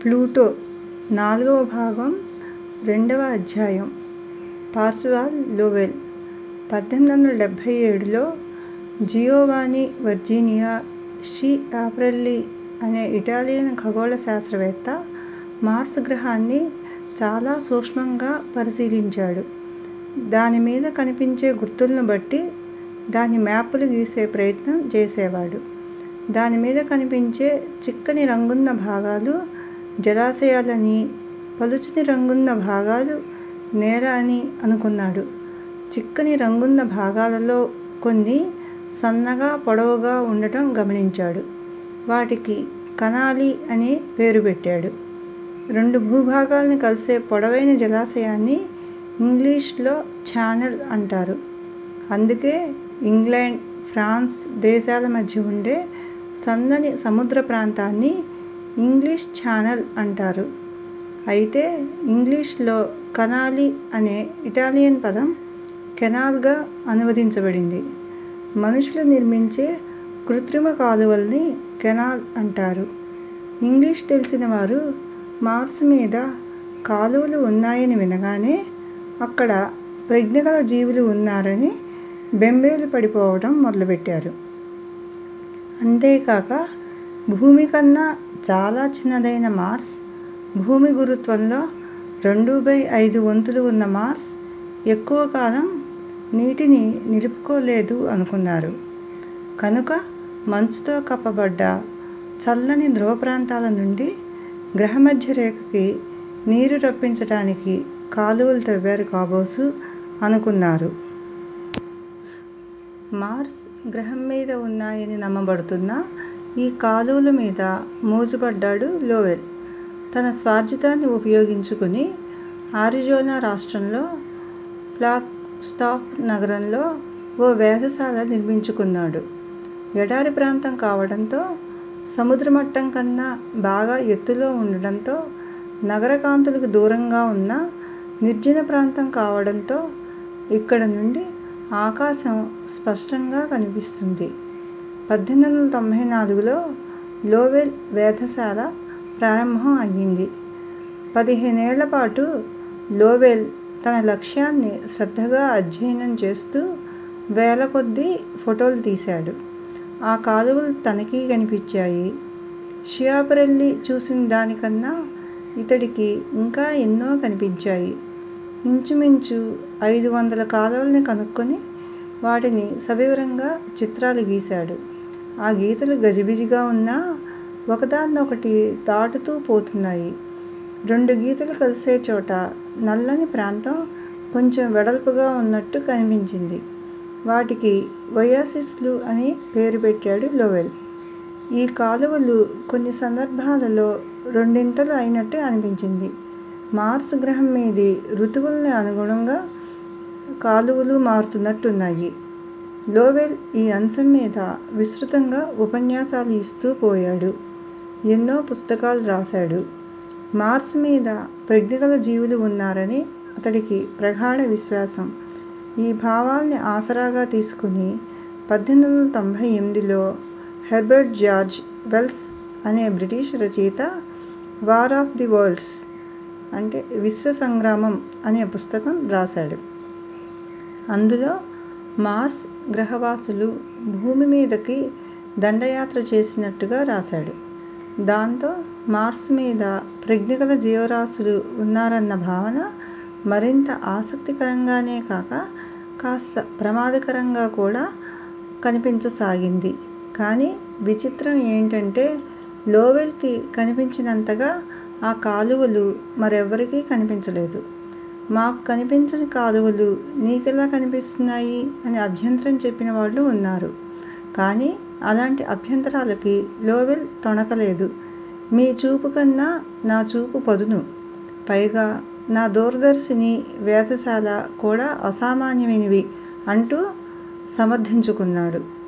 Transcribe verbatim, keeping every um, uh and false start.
Pluto నాలుగవ భాగం రెండవ అధ్యాయం. పార్సివాల్ లోవెల్ పద్దెనిమిది వందల డెబ్భై ఏడులో జియోవానీ వర్జీనియా షియాప్రెల్లి అనే ఇటాలియన్ ఖగోళ శాస్త్రవేత్త మార్స్ గ్రహాన్ని చాలా సూక్ష్మంగా పరిశీలించాడు. దాని మీద కనిపించే గుర్తులను బట్టి దాని మ్యాపులు గీసే ప్రయత్నం చేసేవాడు. దాని మీద కనిపించే చిక్కని రంగున్న భాగాలు జలాశయాలని, పలుచని రంగున్న భాగాలు నేల అని అనుకున్నాడు. చిక్కని రంగున్న భాగాలలో కొన్ని సన్నగా పొడవుగా ఉండటం గమనించాడు. వాటికి కనాలి అని పేరు పెట్టాడు. రెండు భూభాగాల్ని కలిసే పొడవైన జలాశయాన్ని ఇంగ్లీష్లో ఛానెల్ అంటారు. అందుకే ఇంగ్లాండ్, ఫ్రాన్స్ దేశాల మధ్య ఉండే సన్నని సముద్ర ప్రాంతాన్ని ఇంగ్లీష్ ఛానల్ అంటారు. అయితే ఇంగ్లీష్లో కనాలి అనే ఇటాలియన్ పదం కెనాల్గా అనువదించబడింది. మనుషులు నిర్మించే కృత్రిమ కాలువల్ని కెనాల్ అంటారు. ఇంగ్లీష్ తెలిసిన వారు మార్స్ మీద కాలువలు ఉన్నాయని వినగానే అక్కడ ప్రజ్ఞగల జీవులు ఉన్నారని బెంబేలు పడిపోవడం మొదలుపెట్టారు. అంతేకాక భూమి కన్నా చాలా చిన్నదైన మార్స్, భూమి గురుత్వంలో రెండు బై ఐదు వంతులు ఉన్న మార్స్ ఎక్కువ కాలం నీటిని నిలుపుకోలేదు అనుకున్నారు. కనుక మంచుతో కప్పబడ్డ చల్లని ధ్రువ ప్రాంతాల నుండి గ్రహమధ్య రేఖకి నీరు రప్పించటానికి కాలువలు తవ్వారు కాబోసు అనుకున్నారు. మార్స్ గ్రహం మీద ఉన్నాయని నమ్మబడుతున్న ఈ కాలువల మీద మోజుపడ్డాడు లోవెల్. తన స్వార్జితాన్ని ఉపయోగించుకుని ఆరిజోనా రాష్ట్రంలో ఫ్లాగ్స్టాఫ్ నగరంలో ఓ వేధశాల నిర్మించుకున్నాడు. ఎడారి ప్రాంతం కావడంతో, సముద్ర మట్టం కన్నా బాగా ఎత్తులో ఉండడంతో, నగర కాంతులకు దూరంగా ఉన్న నిర్జన ప్రాంతం కావడంతో ఇక్కడ నుండి ఆకాశం స్పష్టంగా కనిపిస్తుంది. పద్దెనిమిది వందల తొంభై నాలుగులో లోవెల్ వేధశాల ప్రారంభం అయ్యింది. పదిహేనేళ్ల పాటు లోవెల్ తన లక్ష్యాన్ని శ్రద్ధగా అధ్యయనం చేస్తూ వేల కొద్దీ ఫోటోలు తీశాడు. ఆ కాలువలు తనకీ కనిపించాయి. షియాప్రెల్లి చూసిన దానికన్నా ఇతడికి ఇంకా ఎన్నో కనిపించాయి. ఇంచుమించు ఐదు వందల కాలువల్ని కనుక్కొని వాటిని సవివరంగా చిత్రాలు గీశాడు. ఆ గీతలు గజిబిజిగా ఉన్నా ఒకదాన్నొకటి దాటుతూ పోతున్నాయి. రెండు గీతలు కలిసే చోట నల్లని ప్రాంతం కొంచెం వెడల్పుగా ఉన్నట్టు కనిపించింది. వాటికి ఒయాసిస్లు అని పేరు పెట్టాడు లోవెల్. ఈ కాలువలు కొన్ని సందర్భాలలో రెండింతలు అయినట్టు అనిపించింది. మార్స్ గ్రహం మీది ఋతువుల్ని అనుగుణంగా కాలువలు మారుతున్నట్టున్నాయి. లోవెల్ ఈ అంశం మీద విస్తృతంగా ఉపన్యాసాలు ఇస్తూ పోయాడు. ఎన్నో పుస్తకాలు రాశాడు. మార్స్ మీద ప్రజ్ఞగల జీవులు ఉన్నారని అతడికి ప్రగాఢ విశ్వాసం. ఈ భావాల్ని ఆసరాగా తీసుకుని పద్దెనిమిది వందల తొంభై ఎనిమిదిలో హెర్బర్ట్ జార్జ్ వెల్స్ అనే బ్రిటిష్ రచయిత వార్ ఆఫ్ ది వరల్డ్స్ అంటే విశ్వ సంగ్రామం అనే పుస్తకం రాశాడు. అందులో మార్స్ గ్రహవాసులు భూమి మీదకి దండయాత్ర చేసినట్టుగా రాశాడు. దాంతో మార్స్ మీద ప్రజ్ఞగల జీవరాశులు ఉన్నారన్న భావన మరింత ఆసక్తికరంగానే కాక కాస్త ప్రమాదకరంగా కూడా కనిపించసాగింది. కానీ విచిత్రం ఏంటంటే లోవెల్కి కనిపించినంతగా ఆ కాలువలు మరెవ్వరికీ కనిపించలేదు. మాకు కనిపించని కాలువలు నీకెలా కనిపిస్తున్నాయి అని అభ్యంతరం చెప్పిన వాళ్ళు ఉన్నారు. కానీ అలాంటి అభ్యంతరాలకి లోవెల్ తొణకలేదు. మీ చూపు కన్నా నా చూపు పదును. పైగా నా దూరదర్శిని వేధశాల కూడా అసామాన్యమైనవి అంటూ సమర్థించుకున్నాడు.